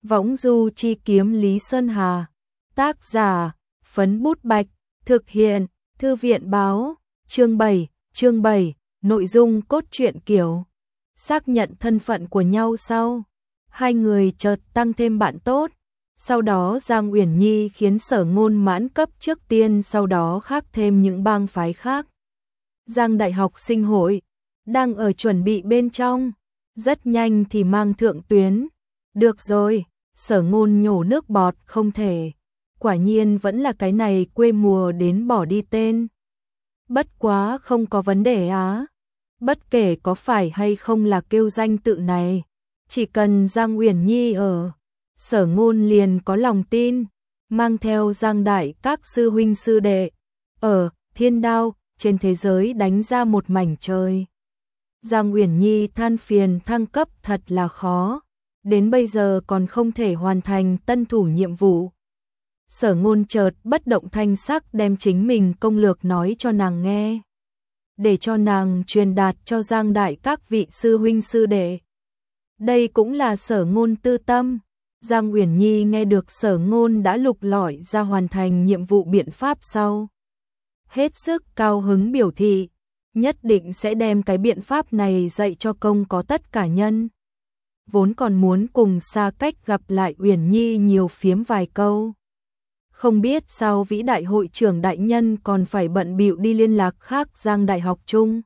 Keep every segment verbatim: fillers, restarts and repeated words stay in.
Võng du chi kiếm Lý Sơn Hà. Tác giả, Phấn Bút Bạch. Thực hiện, Thư viện báo. Chương bảy, chương bảy, nội dung cốt truyện kiểu. Xác nhận thân phận của nhau sau. Hai người chợt tăng thêm bạn tốt. Sau đó Giang Uyển Nhi khiến Sở Ngôn mãn cấp trước tiên, sau đó khác thêm những bang phái khác. Giang Đại học sinh hội đang ở chuẩn bị bên trong, rất nhanh thì mang thượng tuyến. Được rồi, Sở Ngôn nhổ nước bọt, không thể. Quả nhiên vẫn là cái này, quê mùa đến bỏ đi tên. Bất quá không có vấn đề á. Bất kể có phải hay không là kêu danh tự này, chỉ cần Giang Uyển Nhi ở, Sở Ngôn liền có lòng tin, mang theo Giang Đại các sư huynh sư đệ, ở Thiên Đao, trên thế giới đánh ra một mảnh trời. Giang Uyển Nhi than phiền thăng cấp thật là khó, đến bây giờ còn không thể hoàn thành tân thủ nhiệm vụ. Sở Ngôn chợt bất động thanh sắc đem chính mình công lược nói cho nàng nghe, để cho nàng truyền đạt cho Giang Đại các vị sư huynh sư đệ. Đây cũng là Sở Ngôn tư tâm. Giang Uyển Nhi nghe được Sở Ngôn đã lục lọi ra hoàn thành nhiệm vụ biện pháp sau, hết sức cao hứng biểu thị, nhất định sẽ đem cái biện pháp này dạy cho công có tất cả nhân. Vốn còn muốn cùng xa cách gặp lại Uyển Nhi nhiều phiếm vài câu. Không biết sao vĩ đại hội trưởng đại nhân còn phải bận bịu đi liên lạc khác Giang Đại học chung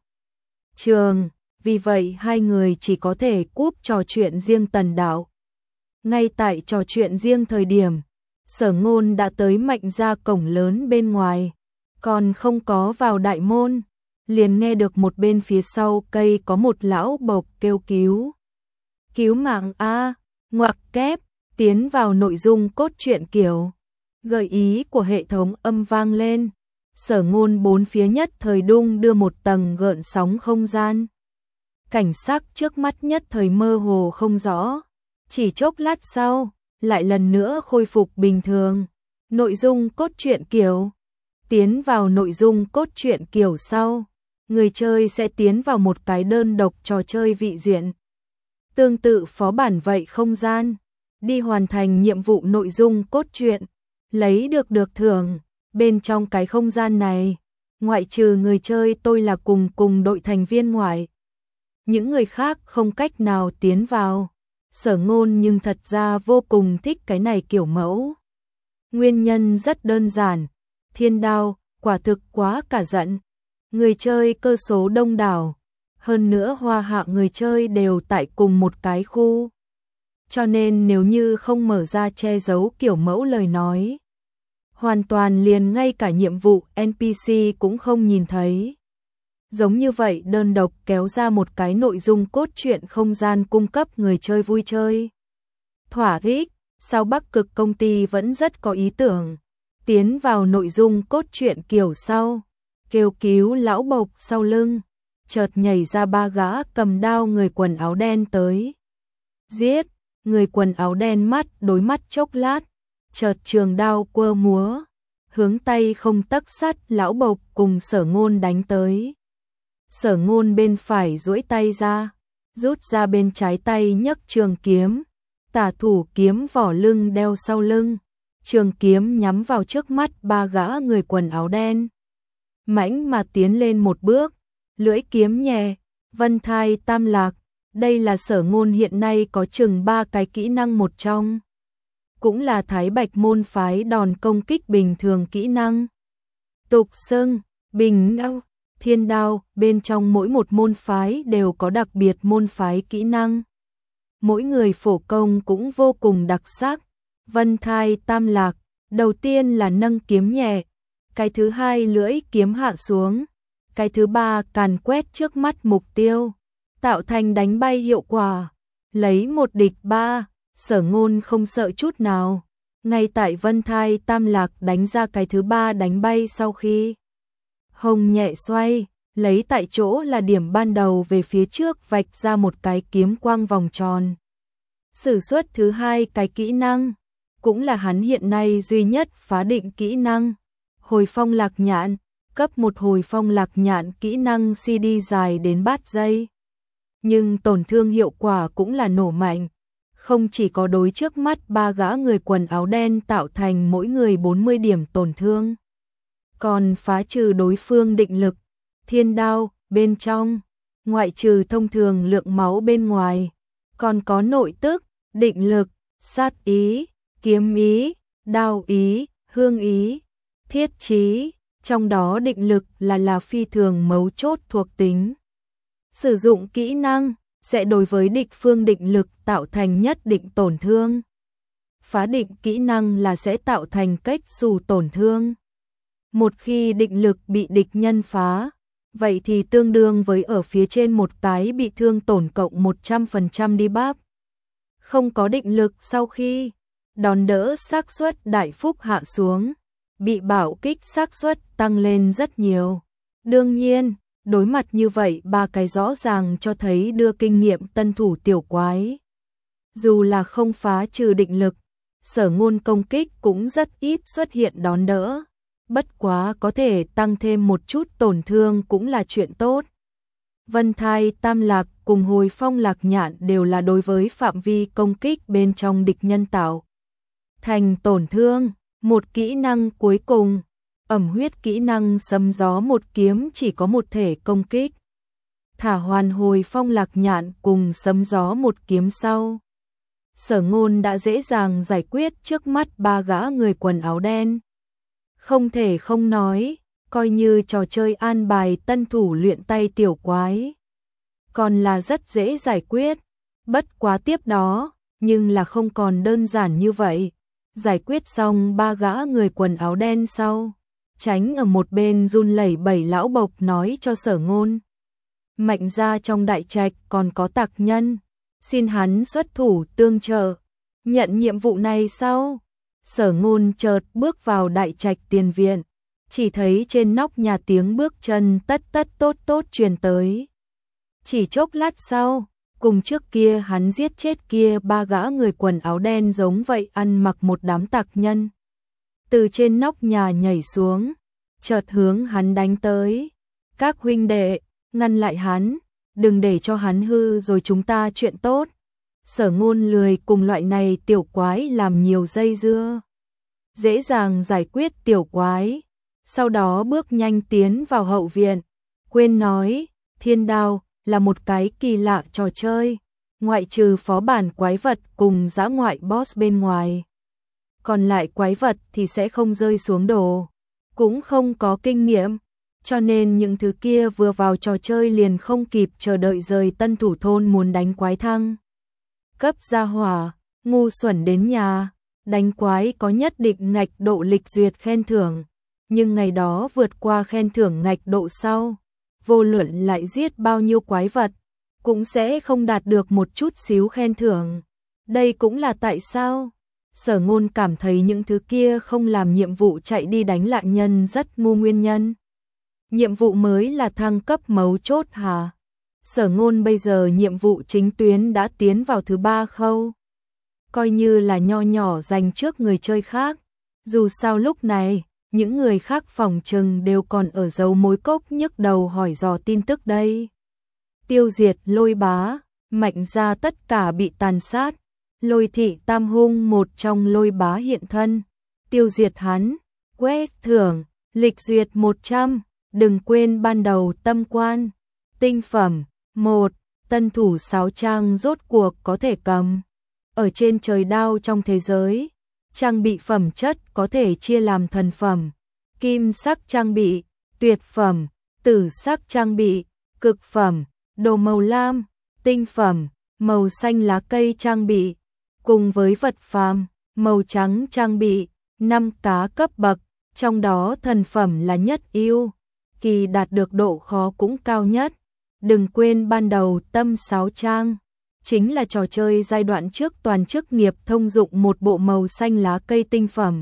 trường, vì vậy hai người chỉ có thể cúp trò chuyện riêng tần đạo. Ngay tại trò chuyện riêng thời điểm, Sở Ngôn đã tới Mạnh gia cổng lớn bên ngoài, còn không có vào đại môn, liền nghe được một bên phía sau cây có một lão bộc kêu cứu. Cứu mạng a, ngoặc kép, tiến vào nội dung cốt truyện kiểu. Gợi ý của hệ thống âm vang lên, Sở Ngôn bốn phía nhất thời đung đưa một tầng gợn sóng không gian. Cảnh sắc trước mắt nhất thời mơ hồ không rõ, chỉ chốc lát sau, lại lần nữa khôi phục bình thường. Nội dung cốt truyện kiểu. Tiến vào nội dung cốt truyện kiểu sau, người chơi sẽ tiến vào một cái đơn độc trò chơi vị diện. Tương tự phó bản vậy không gian, đi hoàn thành nhiệm vụ nội dung cốt truyện, lấy được được thưởng. Bên trong cái không gian này, ngoại trừ người chơi tôi là cùng cùng đội thành viên ngoại, những người khác không cách nào tiến vào. Sở Ngôn nhưng thật ra vô cùng thích cái này kiểu mẫu. Nguyên nhân rất đơn giản, Thiên Đao quả thực quá cả giận. Người chơi cơ số đông đảo, hơn nữa hoa hạ người chơi đều tại cùng một cái khu. Cho nên nếu như không mở ra che giấu kiểu mẫu lời nói, hoàn toàn liền ngay cả nhiệm vụ en pê xê cũng không nhìn thấy. Giống như vậy đơn độc kéo ra một cái nội dung cốt truyện không gian cung cấp người chơi vui chơi. Thỏa thích, sao Bắc Cực công ty vẫn rất có ý tưởng. Tiến vào nội dung cốt truyện kiểu sau, kêu cứu lão bộc sau lưng, chợt nhảy ra ba gã cầm đao người quần áo đen tới. Giết, người quần áo đen mắt đối mắt chốc lát, chợt trường đao quơ múa, hướng tay không tấc sắt lão bộc cùng Sở Ngôn đánh tới. Sở Ngôn bên phải duỗi tay ra, rút ra bên trái tay nhấc trường kiếm, tả thủ kiếm vỏ lưng đeo sau lưng, trường kiếm nhắm vào trước mắt ba gã người quần áo đen. Mãnh mà tiến lên một bước, lưỡi kiếm nhẹ, vân thai tam lạc, đây là Sở Ngôn hiện nay có chừng ba cái kỹ năng một trong, cũng là Thái Bạch môn phái đòn công kích bình thường kỹ năng. Tục xưng, bình ngao, Thiên Đao, bên trong mỗi một môn phái đều có đặc biệt môn phái kỹ năng. Mỗi người phổ công cũng vô cùng đặc sắc. Vân thai tam lạc, đầu tiên là nâng kiếm nhẹ, cái thứ hai lưỡi kiếm hạ xuống, cái thứ ba càn quét trước mắt mục tiêu, tạo thành đánh bay hiệu quả, lấy một địch ba. Sở Ngôn không sợ chút nào, ngay tại vân thai tam lạc đánh ra cái thứ ba đánh bay sau khi hồng nhẹ xoay, lấy tại chỗ là điểm ban đầu về phía trước vạch ra một cái kiếm quang vòng tròn. Sử xuất thứ hai cái kỹ năng, cũng là hắn hiện nay duy nhất phá định kỹ năng, hồi phong lạc nhạn, cấp một hồi phong lạc nhạn kỹ năng xê đê dài đến bát giây. Nhưng tổn thương hiệu quả cũng là nổ mạnh, Không chỉ có đối trước mắt ba gã người quần áo đen tạo thành mỗi người bốn mươi điểm tổn thương, còn phá trừ đối phương định lực, thiên đao bên trong, ngoại trừ thông thường lượng máu bên ngoài, còn có nội tức, định lực, sát ý, kiếm ý, đao ý, hương ý, thiết chí, trong đó định lực là là phi thường mấu chốt thuộc tính. Sử dụng kỹ năng sẽ đối với địch phương định lực tạo thành nhất định tổn thương. Phá định kỹ năng là sẽ tạo thành cách dù tổn thương. Một khi định lực bị địch nhân phá, vậy thì tương đương với ở phía trên một cái bị thương tổn cộng một trăm phần trăm debuff. Không có định lực sau khi đòn đỡ xác suất đại phúc hạ xuống, bị bạo kích xác suất tăng lên rất nhiều. Đương nhiên, đối mặt như vậy ba cái rõ ràng cho thấy đưa kinh nghiệm tân thủ tiểu quái. Dù là không phá trừ định lực, Sở Ngôn công kích cũng rất ít xuất hiện đón đỡ. Bất quá có thể tăng thêm một chút tổn thương cũng là chuyện tốt. Vân Thai Tam Lạc cùng Hồi Phong Lạc Nhạn đều là đối với phạm vi công kích bên trong địch nhân tạo thành tổn thương. Một kỹ năng cuối cùng, ẩm huyết kỹ năng sấm gió một kiếm chỉ có một thể công kích. Thả hoàn Hồi Phong Lạc Nhạn cùng sấm gió một kiếm sau, Sở Ngôn đã dễ dàng giải quyết trước mắt ba gã người quần áo đen. Không thể không nói, coi như trò chơi an bài tân thủ luyện tay tiểu quái, còn là rất dễ giải quyết. Bất quá tiếp đó, nhưng là không còn đơn giản như vậy. Giải quyết xong ba gã người quần áo đen sau, Tránh ở một bên run lẩy bẩy lão bộc nói cho Sở Ngôn. Mạnh gia trong đại trạch còn có tặc nhân, xin hắn xuất thủ tương trợ. Nhận nhiệm vụ này sau, Sở Ngôn chợt bước vào đại trạch tiền viện, chỉ thấy trên nóc nhà tiếng bước chân tất tất tốt tốt truyền tới. Chỉ chốc lát sau, cùng trước kia hắn giết chết kia ba gã người quần áo đen giống vậy ăn mặc một đám tặc nhân. Từ trên nóc nhà nhảy xuống, chợt hướng hắn đánh tới. Các huynh đệ, ngăn lại hắn, đừng để cho hắn hư rồi chúng ta chuyện tốt. Sở Ngôn lười cùng loại này tiểu quái làm nhiều dây dưa. Dễ dàng giải quyết tiểu quái, sau đó bước nhanh tiến vào hậu viện. Quên nói, thiên đao là một cái kỳ lạ trò chơi, ngoại trừ phó bản quái vật cùng dã ngoại boss bên ngoài. Còn lại quái vật thì sẽ không rơi xuống đồ, cũng không có kinh nghiệm, cho nên những thứ kia vừa vào trò chơi liền không kịp chờ đợi rời tân thủ thôn muốn đánh quái thăng cấp gia hỏa, ngu xuẩn đến nhà. Đánh quái có nhất định ngạch độ lịch duyệt khen thưởng, nhưng ngày đó vượt qua khen thưởng ngạch độ sau, vô luận lại giết bao nhiêu quái vật, cũng sẽ không đạt được một chút xíu khen thưởng. Đây cũng là tại sao Sở Ngôn cảm thấy những thứ kia không làm nhiệm vụ chạy đi đánh lại nhân rất ngu nguyên nhân. Nhiệm vụ mới là thăng cấp mấu chốt hả? Sở Ngôn bây giờ nhiệm vụ chính tuyến đã tiến vào thứ ba khâu, coi như là nho nhỏ dành trước người chơi khác. Dù sao lúc này, những người khác phòng trừng đều còn ở dấu mối cốc nhức đầu hỏi dò tin tức đây. Tiêu diệt Lôi bá, Mạnh gia tất cả bị tàn sát. Lôi thị tam hung một trong Lôi bá hiện thân, tiêu diệt hắn, quét thưởng, lịch duyệt một trăm, đừng quên ban đầu tâm quan, tinh phẩm, một, tân thủ sáu trang rốt cuộc có thể cầm. Ở trên trời đao trong thế giới, trang bị phẩm chất có thể chia làm thần phẩm, kim sắc trang bị, tuyệt phẩm, tử sắc trang bị, cực phẩm, đồ màu lam, tinh phẩm, màu xanh lá cây trang bị, cùng với vật phàm, màu trắng trang bị, năm cá cấp bậc, trong đó thần phẩm là nhất ưu, kỳ đạt được độ khó cũng cao nhất. Đừng quên ban đầu tâm sáu trang, chính là trò chơi giai đoạn trước toàn chức nghiệp thông dụng một bộ màu xanh lá cây tinh phẩm.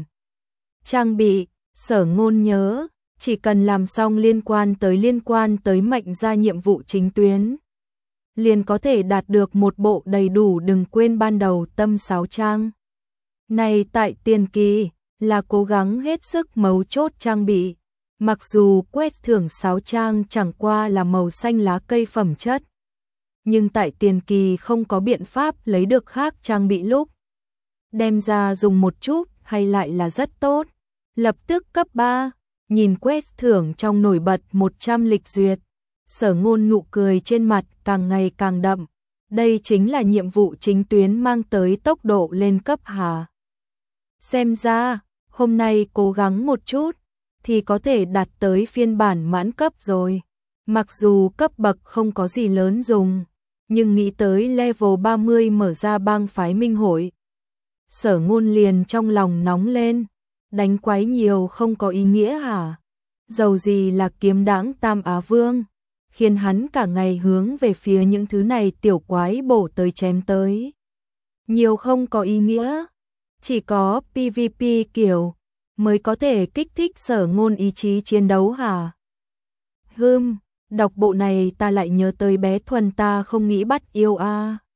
Trang bị, Sở Ngôn nhớ, chỉ cần làm xong liên quan tới liên quan tới Mạnh gia nhiệm vụ chính tuyến, liền có thể đạt được một bộ đầy đủ. Đừng quên ban đầu tâm sáu trang này tại tiền kỳ là cố gắng hết sức mấu chốt trang bị. Mặc dù quét thưởng sáu trang chẳng qua là màu xanh lá cây phẩm chất, nhưng tại tiền kỳ không có biện pháp lấy được khác trang bị lúc. Đem ra dùng một chút hay lại là rất tốt. Lập tức cấp ba, nhìn quest thưởng trong nổi bật một trăm lịch duyệt. Sở Ngôn nụ cười trên mặt càng ngày càng đậm. Đây chính là nhiệm vụ chính tuyến mang tới tốc độ lên cấp hả? Xem ra, hôm nay cố gắng một chút, thì có thể đạt tới phiên bản mãn cấp rồi. Mặc dù cấp bậc không có gì lớn dùng, nhưng nghĩ tới level ba mươi mở ra bang phái minh hội. Sở Ngôn liền trong lòng nóng lên, đánh quái nhiều không có ý nghĩa hả? Dầu gì là kiếm đãng Tam Á Vương, khiến hắn cả ngày hướng về phía những thứ này tiểu quái bổ tới chém tới. Nhiều không có ý nghĩa, chỉ có pê vê pê kiểu mới có thể kích thích Sở Ngôn ý chí chiến đấu hả? Hừm, đọc bộ này ta lại nhớ tới bé Thuần ta không nghĩ bắt yêu a. À.